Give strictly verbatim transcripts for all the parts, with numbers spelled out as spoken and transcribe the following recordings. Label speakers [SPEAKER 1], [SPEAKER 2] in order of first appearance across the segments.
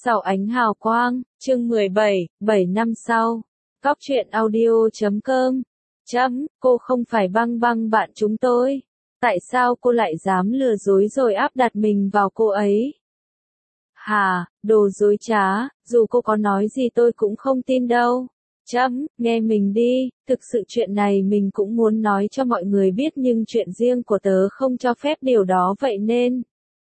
[SPEAKER 1] Sau ánh hào quang, chương mười bảy, bảy năm sau. Góc truyện audio chấm com. Chấm, cô không phải băng băng bạn chúng tôi. Tại sao cô lại dám lừa dối rồi áp đặt mình vào cô ấy? Hà, đồ dối trá, dù cô có nói gì tôi cũng không tin đâu. Chấm, nghe mình đi, thực sự chuyện này mình cũng muốn nói cho mọi người biết nhưng chuyện riêng của tớ không cho phép điều đó vậy nên.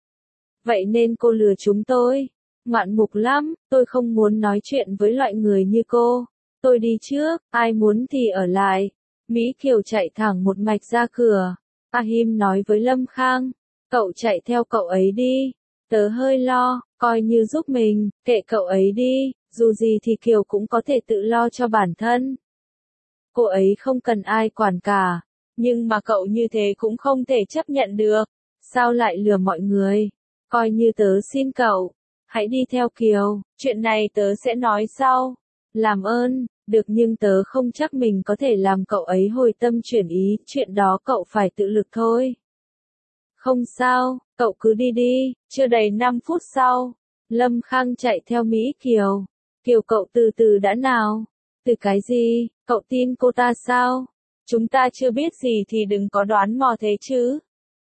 [SPEAKER 1] Vậy nên cô lừa chúng tôi. Ngoạn mục lắm, tôi không muốn nói chuyện với loại người như cô. Tôi đi trước, ai muốn thì ở lại. Mỹ Kiều chạy thẳng một mạch ra cửa. Ahim nói với Lâm Khang, cậu chạy theo cậu ấy đi. Tớ hơi lo, coi như giúp mình, kệ cậu ấy đi, dù gì thì Kiều cũng có thể tự lo cho bản thân. Cô ấy không cần ai quản cả, nhưng mà cậu như thế cũng không thể chấp nhận được. Sao lại lừa mọi người? Coi như tớ xin cậu. Hãy đi theo Kiều, chuyện này tớ sẽ nói sau. Làm ơn, được nhưng tớ không chắc mình có thể làm cậu ấy hồi tâm chuyển ý, chuyện đó cậu phải tự lực thôi. Không sao, cậu cứ đi đi, chưa đầy năm phút sau. Lâm Khang chạy theo Mỹ Kiều. Kiều cậu từ từ đã nào. Từ cái gì, cậu tin cô ta sao? Chúng ta chưa biết gì thì đừng có đoán mò thế chứ.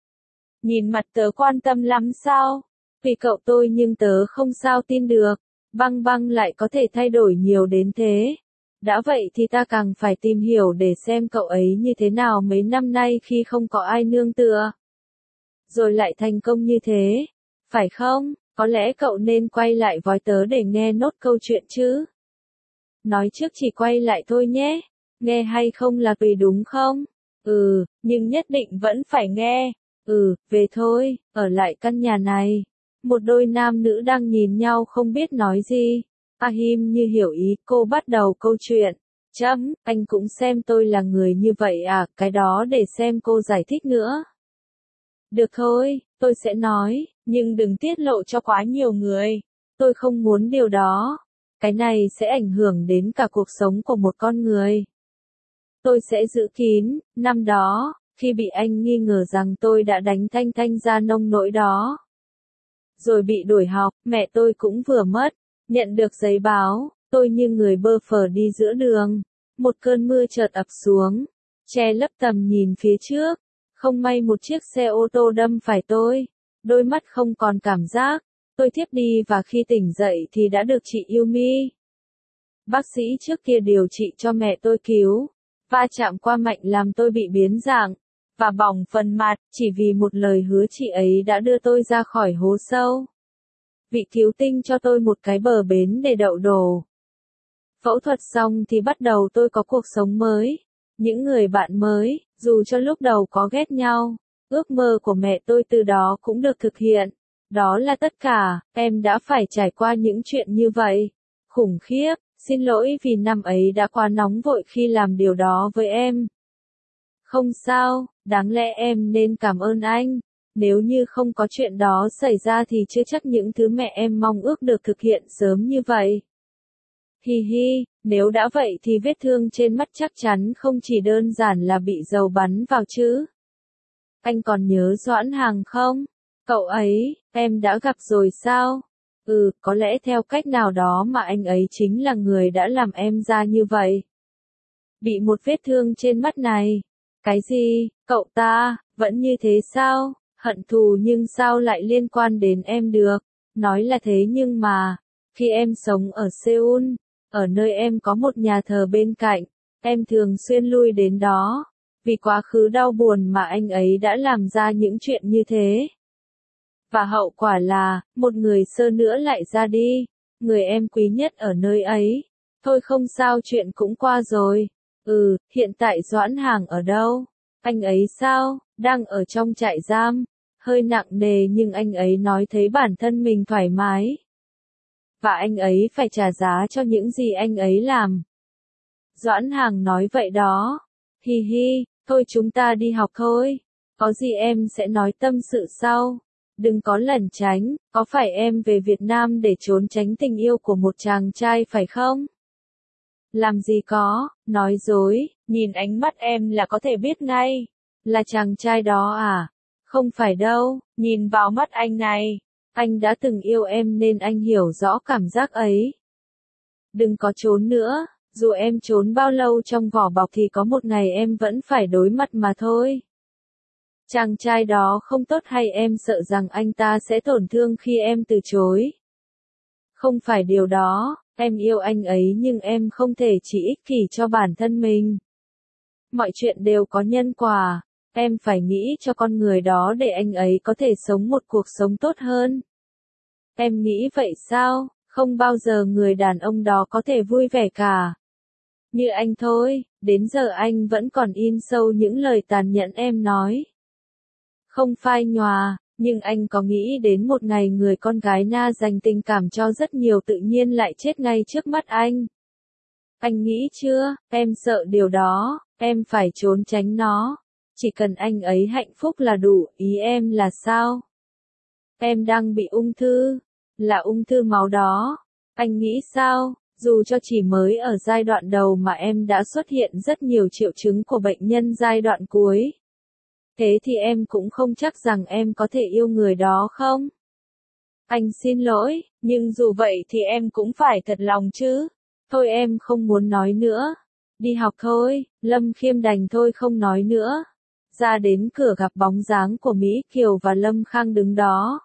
[SPEAKER 1] Nhìn mặt tớ quan tâm lắm sao? Vì cậu tôi nhưng tớ không sao tin được, băng băng lại có thể thay đổi nhiều đến thế. Đã vậy thì ta càng phải tìm hiểu để xem cậu ấy như thế nào mấy năm nay khi không có ai nương tựa. Rồi lại thành công như thế, phải không? Có lẽ cậu nên quay lại với tớ để nghe nốt câu chuyện chứ. Nói trước chỉ quay lại thôi nhé, nghe hay không là tùy đúng không? Ừ, nhưng nhất định vẫn phải nghe. Ừ, về thôi, ở lại căn nhà này. Một đôi nam nữ đang nhìn nhau không biết nói gì. Ahim như hiểu ý, cô bắt đầu câu chuyện. Chấm, anh cũng xem tôi là người như vậy à, cái đó để xem cô giải thích nữa. Được thôi, tôi sẽ nói, nhưng đừng tiết lộ cho quá nhiều người. Tôi không muốn điều đó. Cái này sẽ ảnh hưởng đến cả cuộc sống của một con người. Tôi sẽ giữ kín, năm đó, khi bị anh nghi ngờ rằng tôi đã đánh Thanh Thanh ra nông nỗi đó. Rồi bị đuổi học, mẹ tôi cũng vừa mất. Nhận được giấy báo, tôi như người bơ phờ đi giữa đường. Một cơn mưa chợt ập xuống, che lấp tầm nhìn phía trước. Không may một chiếc xe ô tô đâm phải tôi. Đôi mắt không còn cảm giác. Tôi thiếp đi và khi tỉnh dậy thì đã được chị Yumi, bác sĩ trước kia điều trị cho mẹ tôi cứu. Va chạm qua mạnh làm tôi bị biến dạng và bỏng phần mặt, chỉ vì một lời hứa chị ấy đã đưa tôi ra khỏi hố sâu. Vị cứu tinh cho tôi một cái bờ bến để đậu đồ. Phẫu thuật xong thì bắt đầu tôi có cuộc sống mới, những người bạn mới, dù cho lúc đầu có ghét nhau. Ước mơ của mẹ tôi từ đó cũng được thực hiện. Đó là tất cả, em đã phải trải qua những chuyện như vậy. Khủng khiếp, xin lỗi vì năm ấy đã quá nóng vội khi làm điều đó với em. Không sao, đáng lẽ em nên cảm ơn anh. Nếu như không có chuyện đó xảy ra thì chưa chắc những thứ mẹ em mong ước được thực hiện sớm như vậy. Hi hi, nếu đã vậy thì vết thương trên mắt chắc chắn không chỉ đơn giản là bị dầu bắn vào chứ. Anh còn nhớ Doãn Hàng không? Cậu ấy, em đã gặp rồi sao? Ừ, có lẽ theo cách nào đó mà anh ấy chính là người đã làm em ra như vậy. Bị một vết thương trên mắt này. Cái gì, cậu ta, vẫn như thế sao? Hận thù nhưng sao lại liên quan đến em được? Nói là thế nhưng mà, khi em sống ở Seoul, ở nơi em có một nhà thờ bên cạnh, em thường xuyên lui đến đó. Vì quá khứ đau buồn mà anh ấy đã làm ra những chuyện như thế. Và hậu quả là, một người sơ nữa lại ra đi, người em quý nhất ở nơi ấy. Thôi không sao, chuyện cũng qua rồi. Ừ, hiện tại Doãn Hàng ở đâu? Anh ấy sao? Đang ở trong trại giam. Hơi nặng nề nhưng anh ấy nói thấy bản thân mình thoải mái. Và anh ấy phải trả giá cho những gì anh ấy làm. Doãn Hàng nói vậy đó. Hi hi, thôi chúng ta đi học thôi. Có gì em sẽ nói tâm sự sau. Đừng có lẩn tránh, có phải em về Việt Nam để trốn tránh tình yêu của một chàng trai phải không? Làm gì có, nói dối, nhìn ánh mắt em là có thể biết ngay. Là chàng trai đó à? Không phải đâu, nhìn vào mắt anh này. Anh đã từng yêu em nên anh hiểu rõ cảm giác ấy. Đừng có trốn nữa, dù em trốn bao lâu trong vỏ bọc thì có một ngày em vẫn phải đối mặt mà thôi. Chàng trai đó không tốt hay em sợ rằng anh ta sẽ tổn thương khi em từ chối? Không phải điều đó, em yêu anh ấy nhưng em không thể chỉ ích kỷ cho bản thân mình. Mọi chuyện đều có nhân quả, em phải nghĩ cho con người đó để anh ấy có thể sống một cuộc sống tốt hơn. Em nghĩ vậy sao? Không bao giờ người đàn ông đó có thể vui vẻ cả. Như anh thôi, đến giờ anh vẫn còn in sâu những lời tàn nhẫn em nói. Không phai nhòa, nhưng anh có nghĩ đến một ngày người con gái Na dành tình cảm cho rất nhiều tự nhiên lại chết ngay trước mắt anh? Anh nghĩ chưa, em sợ điều đó, em phải trốn tránh nó. Chỉ cần anh ấy hạnh phúc là đủ, ý em là sao? Em đang bị ung thư, là ung thư máu đó. Anh nghĩ sao, dù cho chỉ mới ở giai đoạn đầu mà em đã xuất hiện rất nhiều triệu chứng của bệnh nhân giai đoạn cuối. Thế thì em cũng không chắc rằng em có thể yêu người đó không? Anh xin lỗi, nhưng dù vậy thì em cũng phải thật lòng chứ. Thôi em không muốn nói nữa. Đi học thôi, Lâm Khiêm đành thôi không nói nữa. Ra đến cửa gặp bóng dáng của Mỹ Kiều và Lâm Khang đứng đó.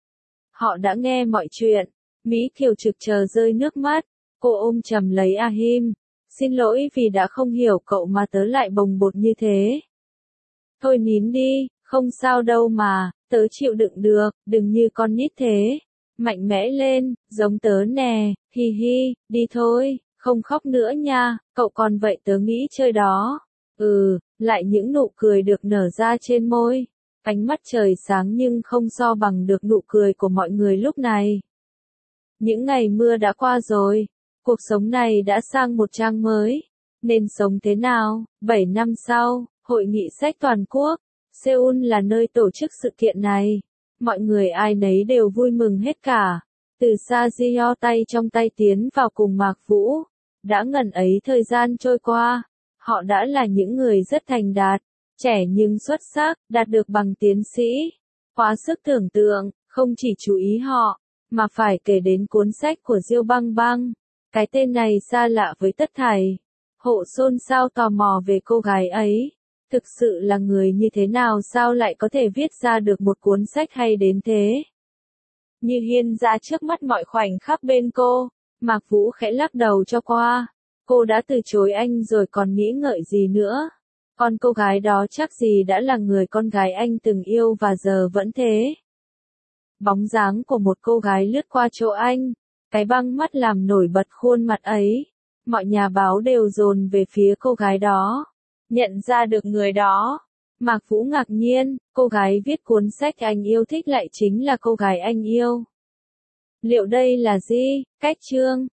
[SPEAKER 1] Họ đã nghe mọi chuyện. Mỹ Kiều trực chờ rơi nước mắt. Cô ôm chầm lấy A Him. Xin lỗi vì đã không hiểu cậu mà tớ lại bồng bột như thế. Thôi nín đi, không sao đâu mà, tớ chịu đựng được, đừng như con nít thế. Mạnh mẽ lên, giống tớ nè, hi hi, đi thôi, không khóc nữa nha, cậu còn vậy tớ nghĩ chơi đó. Ừ, lại những nụ cười được nở ra trên môi. Ánh mắt trời sáng nhưng không so bằng được nụ cười của mọi người lúc này. Những ngày mưa đã qua rồi, cuộc sống này đã sang một trang mới. Nên sống thế nào? bảy năm sau, Hội nghị sách toàn quốc, Seoul là nơi tổ chức sự kiện này. Mọi người ai nấy đều vui mừng hết cả. Từ xa Jio tay trong tay tiến vào cùng Mạc Vũ. Đã ngần ấy thời gian trôi qua, họ đã là những người rất thành đạt, trẻ nhưng xuất sắc, đạt được bằng tiến sĩ. Quá sức tưởng tượng, không chỉ chú ý họ, mà phải kể đến cuốn sách của Diêu Băng Băng. Cái tên này xa lạ với tất thảy. Hộ xôn xao tò mò về cô gái ấy. Thực sự là người như thế nào sao lại có thể viết ra được một cuốn sách hay đến thế? Như hiên ra trước mắt mọi khoảnh khắc bên cô, Mạc Vũ khẽ lắc đầu cho qua. Cô đã từ chối anh rồi còn nghĩ ngợi gì nữa? Còn cô gái đó chắc gì đã là người con gái anh từng yêu và giờ vẫn thế. Bóng dáng của một cô gái lướt qua chỗ anh, cái băng mắt làm nổi bật khuôn mặt ấy. Mọi nhà báo đều dồn về phía cô gái đó. Nhận ra được người đó, Mạc Vũ ngạc nhiên, cô gái viết cuốn sách anh yêu thích lại chính là cô gái anh yêu. Liệu đây là gì? Cách chương